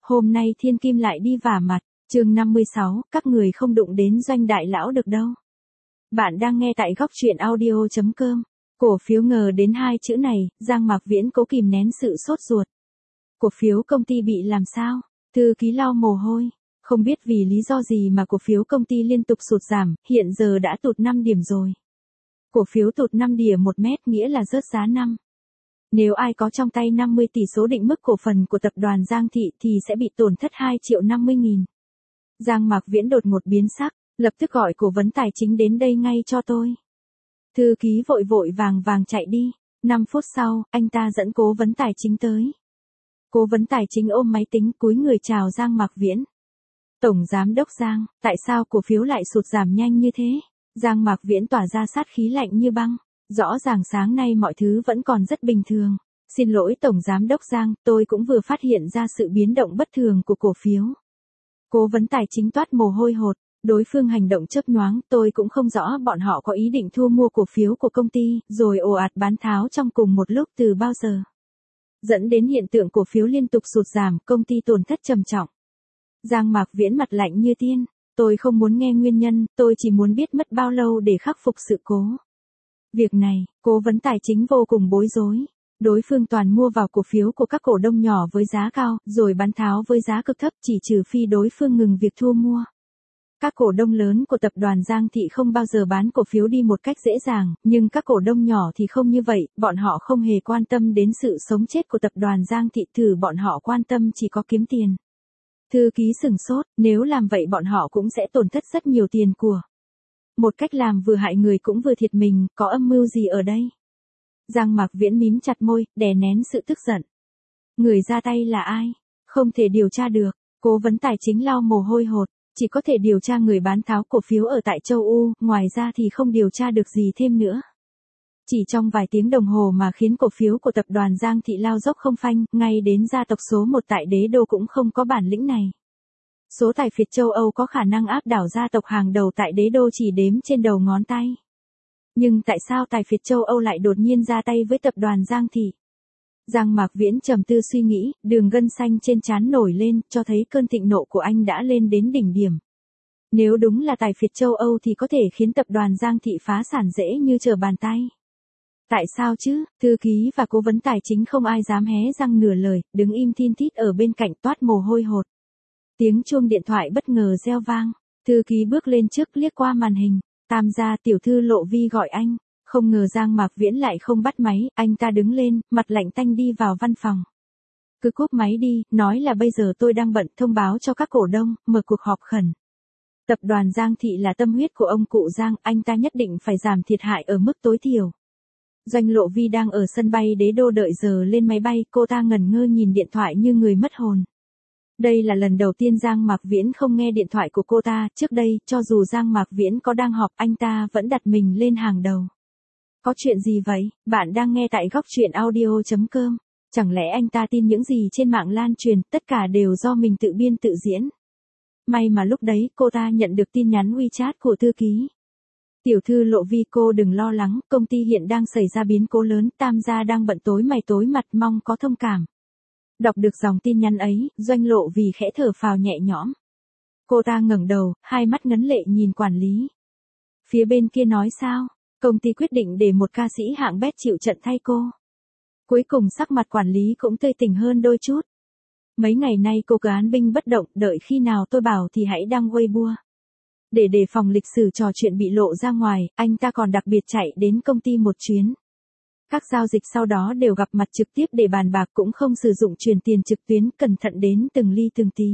Hôm nay thiên kim lại đi vả mặt, chương 56, các người không đụng đến Doanh đại lão được đâu. Bạn đang nghe tại góc truyện audio.com. Cổ phiếu ngờ đến hai chữ này, Giang Mạc Viễn cố kìm nén sự sốt ruột. Cổ phiếu công ty bị làm sao? Thư ký lau mồ hôi. Không biết vì lý do gì mà cổ phiếu công ty liên tục sụt giảm, hiện giờ đã tụt 5 điểm rồi. Cổ phiếu tụt 5 điểm 1 mét nghĩa là rớt giá 5. Nếu ai có trong tay 50 tỷ số định mức cổ phần của tập đoàn Giang Thị thì sẽ bị tổn thất 2.050.000. Giang Mạc Viễn đột ngột biến sắc, lập tức gọi cố vấn tài chính đến đây ngay cho tôi. Thư ký vội vội vàng chạy đi, 5 phút sau, anh ta dẫn cố vấn tài chính tới. Cố vấn tài chính ôm máy tính cúi người chào Giang Mạc Viễn. Tổng Giám đốc Giang, tại sao cổ phiếu lại sụt giảm nhanh như thế? Giang Mạc Viễn tỏa ra sát khí lạnh như băng. Rõ ràng sáng nay mọi thứ vẫn còn rất bình thường. Xin lỗi Tổng Giám đốc Giang, tôi cũng vừa phát hiện ra sự biến động bất thường của cổ phiếu. Cố vấn tài chính toát mồ hôi hột, đối phương hành động chớp nhoáng, tôi cũng không rõ bọn họ có ý định thu mua cổ phiếu của công ty, rồi ồ ạt bán tháo trong cùng một lúc từ bao giờ. Dẫn đến hiện tượng cổ phiếu liên tục sụt giảm, công ty tổn thất trầm trọng. Giang Mạc Viễn mặt lạnh như tiên, tôi không muốn nghe nguyên nhân, tôi chỉ muốn biết mất bao lâu để khắc phục sự cố. Việc này, cố vấn tài chính vô cùng bối rối. Đối phương toàn mua vào cổ phiếu của các cổ đông nhỏ với giá cao, rồi bán tháo với giá cực thấp chỉ trừ phi đối phương ngừng việc thu mua. Các cổ đông lớn của tập đoàn Giang Thị không bao giờ bán cổ phiếu đi một cách dễ dàng, nhưng các cổ đông nhỏ thì không như vậy, bọn họ không hề quan tâm đến sự sống chết của tập đoàn Giang Thị, thử bọn họ quan tâm chỉ có kiếm tiền. Thư ký sửng sốt, nếu làm vậy bọn họ cũng sẽ tổn thất rất nhiều tiền của. Một cách làm vừa hại người cũng vừa thiệt mình, có âm mưu gì ở đây? Giang Mạc Viễn mím chặt môi, đè nén sự tức giận. Người ra tay là ai? Không thể điều tra được. Cố vấn tài chính lau mồ hôi hột, chỉ có thể điều tra người bán tháo cổ phiếu ở tại châu Âu, ngoài ra thì không điều tra được gì thêm nữa. Chỉ trong vài tiếng đồng hồ mà khiến cổ phiếu của tập đoàn Giang Thị lao dốc không phanh, ngay đến gia tộc số 1 tại Đế Đô cũng không có bản lĩnh này. Số tài phiệt châu Âu có khả năng áp đảo gia tộc hàng đầu tại Đế Đô chỉ đếm trên đầu ngón tay. Nhưng tại sao tài phiệt châu Âu lại đột nhiên ra tay với tập đoàn Giang Thị? Giang Mạc Viễn trầm tư suy nghĩ, đường gân xanh trên trán nổi lên, cho thấy cơn thịnh nộ của anh đã lên đến đỉnh điểm. Nếu đúng là tài phiệt châu Âu thì có thể khiến tập đoàn Giang Thị phá sản dễ như trở bàn tay. Tại sao chứ? Thư ký và cố vấn tài chính không ai dám hé răng nửa lời, đứng im thin thít ở bên cạnh toát mồ hôi hột. Tiếng chuông điện thoại bất ngờ reo vang, thư ký bước lên trước liếc qua màn hình, Tam gia tiểu thư Lộ Vi gọi anh, không ngờ Giang Mạc Viễn lại không bắt máy, anh ta đứng lên, mặt lạnh tanh đi vào văn phòng. Cứ cúp máy đi, nói là bây giờ tôi đang bận, thông báo cho các cổ đông, mở cuộc họp khẩn. Tập đoàn Giang Thị là tâm huyết của ông cụ Giang, anh ta nhất định phải giảm thiệt hại ở mức tối thiểu. Doanh Lộ Vi đang ở sân bay Đế Đô đợi giờ lên máy bay, cô ta ngẩn ngơ nhìn điện thoại như người mất hồn. Đây là lần đầu tiên Giang Mạc Viễn không nghe điện thoại của cô ta, trước đây, cho dù Giang Mạc Viễn có đang họp, anh ta vẫn đặt mình lên hàng đầu. Có chuyện gì vậy? Bạn đang nghe tại góc truyện audio.com. Chẳng lẽ anh ta tin những gì trên mạng lan truyền, tất cả đều do mình tự biên tự diễn. May mà lúc đấy cô ta nhận được tin nhắn WeChat của thư ký. Tiểu thư Lộ Vi, cô đừng lo lắng, công ty hiện đang xảy ra biến cố lớn, Tam gia đang bận tối mày tối mặt, mong có thông cảm. Đọc được dòng tin nhắn ấy, Doanh Lộ Vi khẽ thở phào nhẹ nhõm. Cô ta ngẩng đầu, hai mắt ngấn lệ nhìn quản lý. Phía bên kia nói sao? Công ty quyết định để một ca sĩ hạng bét chịu trận thay cô. Cuối cùng sắc mặt quản lý cũng tươi tỉnh hơn đôi chút. Mấy ngày nay cô cứ án binh bất động, đợi khi nào tôi bảo thì hãy đăng Weibo. Để đề phòng lịch sử trò chuyện bị lộ ra ngoài, anh ta còn đặc biệt chạy đến công ty một chuyến. Các giao dịch sau đó đều gặp mặt trực tiếp để bàn bạc, cũng không sử dụng chuyển tiền trực tuyến, cẩn thận đến từng ly từng tí.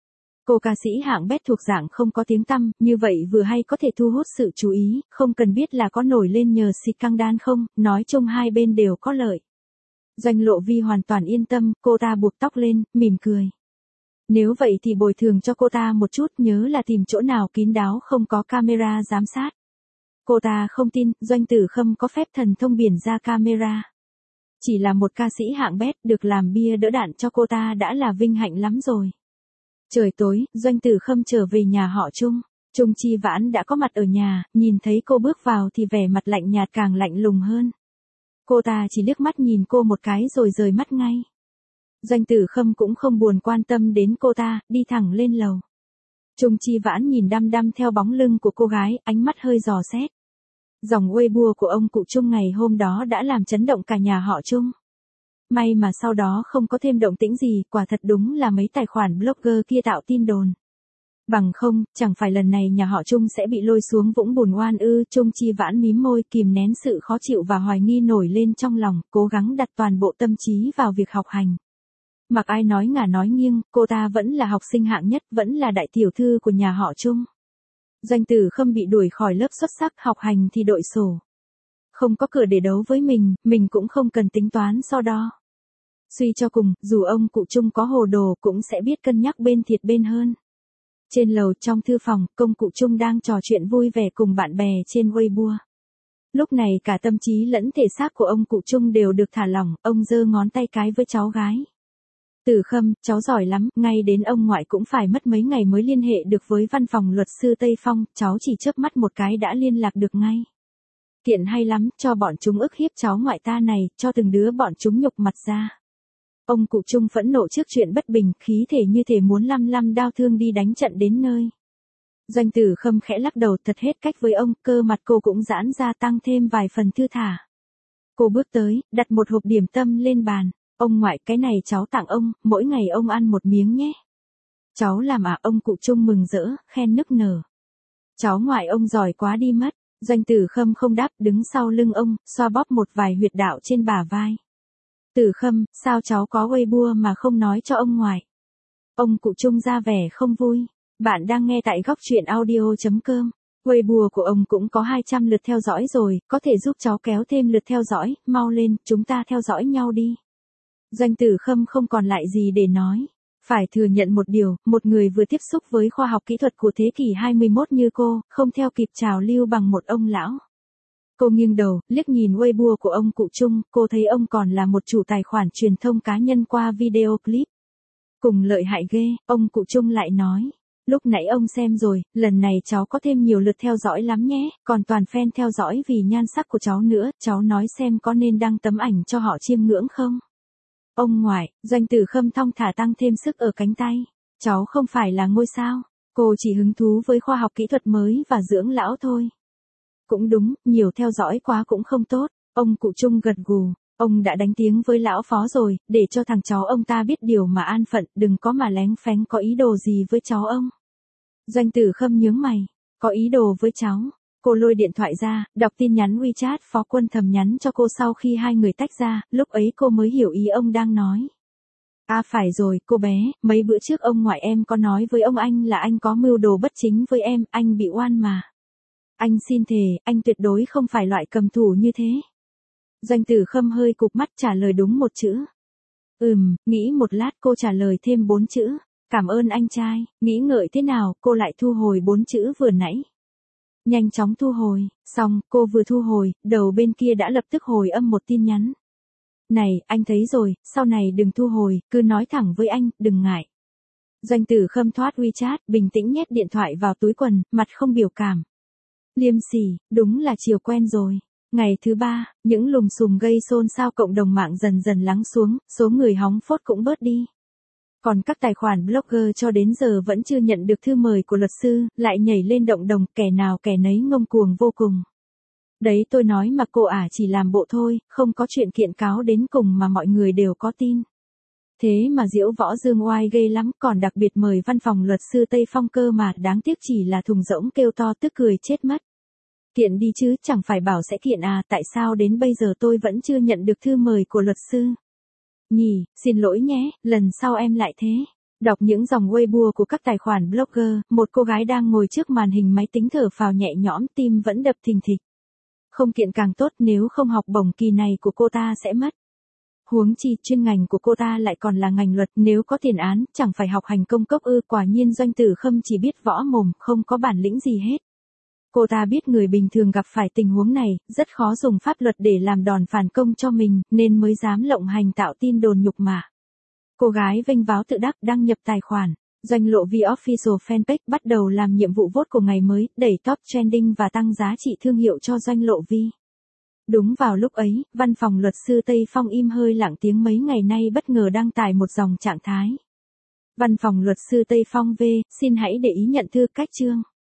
Cô ca sĩ hạng bét thuộc dạng không có tiếng tăm, như vậy vừa hay có thể thu hút sự chú ý, không cần biết là có nổi lên nhờ scandal không, nói chung hai bên đều có lợi. Doanh Lộ Vi hoàn toàn yên tâm, cô ta buộc tóc lên, mỉm cười. Nếu vậy thì bồi thường cho cô ta một chút, nhớ là tìm chỗ nào kín đáo không có camera giám sát. Cô ta không tin, Doanh Tử Khâm có phép thần thông biển ra camera. Chỉ là một ca sĩ hạng bét, được làm bia đỡ đạn cho cô ta đã là vinh hạnh lắm rồi. Trời tối, Doanh Tử Khâm trở về nhà họ Trung. Trung Chi Vãn đã có mặt ở nhà, nhìn thấy cô bước vào thì vẻ mặt lạnh nhạt càng lạnh lùng hơn. Cô ta chỉ liếc mắt nhìn cô một cái rồi rời mắt ngay. Doanh Tử Khâm cũng không buồn quan tâm đến cô ta, đi thẳng lên lầu. Trung Chi Vãn nhìn đăm đăm theo bóng lưng của cô gái, ánh mắt hơi dò xét. Dòng Weibo của ông cụ Trung ngày hôm đó đã làm chấn động cả nhà họ Trung. May mà sau đó không có thêm động tĩnh gì, quả thật đúng là mấy tài khoản blogger kia tạo tin đồn. Bằng không, chẳng phải lần này nhà họ Trung sẽ bị lôi xuống vũng bùn oan ư. Trung Chi Vãn mím môi kìm nén sự khó chịu và hoài nghi nổi lên trong lòng, cố gắng đặt toàn bộ tâm trí vào việc học hành. Mặc ai nói ngả nói nghiêng, cô ta vẫn là học sinh hạng nhất, vẫn là đại tiểu thư của nhà họ Trung. Doanh Tử Khâm bị đuổi khỏi lớp xuất sắc, học hành thì đội sổ. Không có cửa để đấu với mình cũng không cần tính toán so đo. Suy cho cùng, dù ông cụ Trung có hồ đồ cũng sẽ biết cân nhắc bên thiệt bên hơn. Trên lầu trong thư phòng, công cụ Trung đang trò chuyện vui vẻ cùng bạn bè trên Weibo. Lúc này cả tâm trí lẫn thể xác của ông cụ Trung đều được thả lỏng, ông giơ ngón tay cái với cháu gái. Tử Khâm, cháu giỏi lắm, ngay đến ông ngoại cũng phải mất mấy ngày mới liên hệ được với văn phòng luật sư Tây Phong, cháu chỉ chớp mắt một cái đã liên lạc được ngay. Tiện hay lắm, cho bọn chúng ức hiếp cháu ngoại ta này, cho từng đứa bọn chúng nhục mặt ra. Ông cụ Trung phẫn nộ trước chuyện bất bình, khí thể như thể muốn lăm đao thương đi đánh trận đến nơi. Doanh Tử Khâm khẽ lắc đầu, thật hết cách với ông, cơ mặt cô cũng giãn ra tăng thêm vài phần thư thả. Cô bước tới, đặt một hộp điểm tâm lên bàn. Ông ngoại, cái này cháu tặng ông, mỗi ngày ông ăn một miếng nhé. Cháu làm à? Ông cụ Trung mừng rỡ, khen nức nở. Cháu ngoại ông giỏi quá đi mất. Doanh Tử Khâm không đáp, đứng sau lưng ông, xoa bóp một vài huyệt đạo trên bả vai. Tử Khâm, sao cháu có Weibo mà không nói cho ông ngoại? Ông cụ Trung ra vẻ không vui. Bạn đang nghe tại góc truyện audio.com. Weibo của ông cũng có 200 lượt theo dõi rồi, có thể giúp cháu kéo thêm lượt theo dõi, mau lên, chúng ta theo dõi nhau đi. Doanh Tử Khâm không còn lại gì để nói. Phải thừa nhận một điều, một người vừa tiếp xúc với khoa học kỹ thuật của thế kỷ 21 như cô, không theo kịp trào lưu bằng một ông lão. Cô nghiêng đầu, liếc nhìn Weibo của ông cụ Trung, cô thấy ông còn là một chủ tài khoản truyền thông cá nhân qua video clip. Cùng lợi hại ghê, ông cụ Trung lại nói. Lúc nãy ông xem rồi, lần này cháu có thêm nhiều lượt theo dõi lắm nhé, còn toàn fan theo dõi vì nhan sắc của cháu nữa, cháu nói xem có nên đăng tấm ảnh cho họ chiêm ngưỡng không? Ông ngoại, Doanh Tử Khâm thong thả tăng thêm sức ở cánh tay. Cháu không phải là ngôi sao, cô chỉ hứng thú với khoa học kỹ thuật mới và dưỡng lão thôi. Cũng đúng, nhiều theo dõi quá cũng không tốt, ông cụ Trung gật gù. Ông đã đánh tiếng với lão phó rồi, để cho thằng cháu ông ta biết điều mà an phận, đừng có mà lén phén có ý đồ gì với cháu ông. Doanh Tử Khâm nhướng mày, có ý đồ với cháu. Cô lôi điện thoại ra, đọc tin nhắn WeChat Phó Quân Thầm nhắn cho cô sau khi hai người tách ra, lúc ấy cô mới hiểu ý ông đang nói. À phải rồi, cô bé, mấy bữa trước ông ngoại em có nói với ông anh là anh có mưu đồ bất chính với em, anh bị oan mà. Anh xin thề, anh tuyệt đối không phải loại cầm thù như thế. Doanh Tử Khâm hơi cụp mắt trả lời đúng một chữ. Nghĩ một lát cô trả lời thêm 4 chữ. Cảm ơn anh trai, nghĩ ngợi thế nào, cô lại thu hồi 4 chữ vừa nãy. Nhanh chóng thu hồi, xong, cô vừa thu hồi, đầu bên kia đã lập tức hồi âm một tin nhắn. Này, anh thấy rồi, sau này đừng thu hồi, cứ nói thẳng với anh, đừng ngại. Doanh Tử Khâm thoát WeChat, bình tĩnh nhét điện thoại vào túi quần, mặt không biểu cảm. Liêm sỉ, đúng là chiều quen rồi. Ngày thứ 3, những lùm xùm gây xôn xao cộng đồng mạng dần dần lắng xuống, số người hóng phốt cũng bớt đi. Còn các tài khoản blogger cho đến giờ vẫn chưa nhận được thư mời của luật sư, lại nhảy lên động đồng, kẻ nào kẻ nấy ngông cuồng vô cùng. Đấy tôi nói mà cô chỉ làm bộ thôi, không có chuyện kiện cáo đến cùng mà mọi người đều có tin. Thế mà diễu võ dương oai ghê lắm, còn đặc biệt mời văn phòng luật sư Tây Phong cơ mà, đáng tiếc chỉ là thùng rỗng kêu to tức cười chết mất. Kiện đi chứ, chẳng phải bảo sẽ kiện à, tại sao đến bây giờ tôi vẫn chưa nhận được thư mời của luật sư? Nhỉ, xin lỗi nhé, lần sau em lại thế. Đọc những dòng Weibo của các tài khoản blogger, một cô gái đang ngồi trước màn hình máy tính thở phào nhẹ nhõm, tim vẫn đập thình thịch. Không kiện càng tốt, nếu không học bổng kỳ này của cô ta sẽ mất. Huống chi, chuyên ngành của cô ta lại còn là ngành luật, nếu có tiền án, chẳng phải học hành công cốc ư. Quả nhiên Doanh Tử Khâm chỉ biết võ mồm, không có bản lĩnh gì hết. Cô ta biết người bình thường gặp phải tình huống này, rất khó dùng pháp luật để làm đòn phản công cho mình, nên mới dám lộng hành tạo tin đồn nhục mạ. Cô gái vênh váo tự đắc đăng nhập tài khoản. Doanh Lộ Vi Official Fanpage bắt đầu làm nhiệm vụ vote của ngày mới, đẩy top trending và tăng giá trị thương hiệu cho Doanh Lộ Vi. Đúng vào lúc ấy, văn phòng luật sư Tây Phong im hơi lặng tiếng mấy ngày nay bất ngờ đăng tải một dòng trạng thái. Văn phòng luật sư Tây Phong V, xin hãy để ý nhận thư cách chương.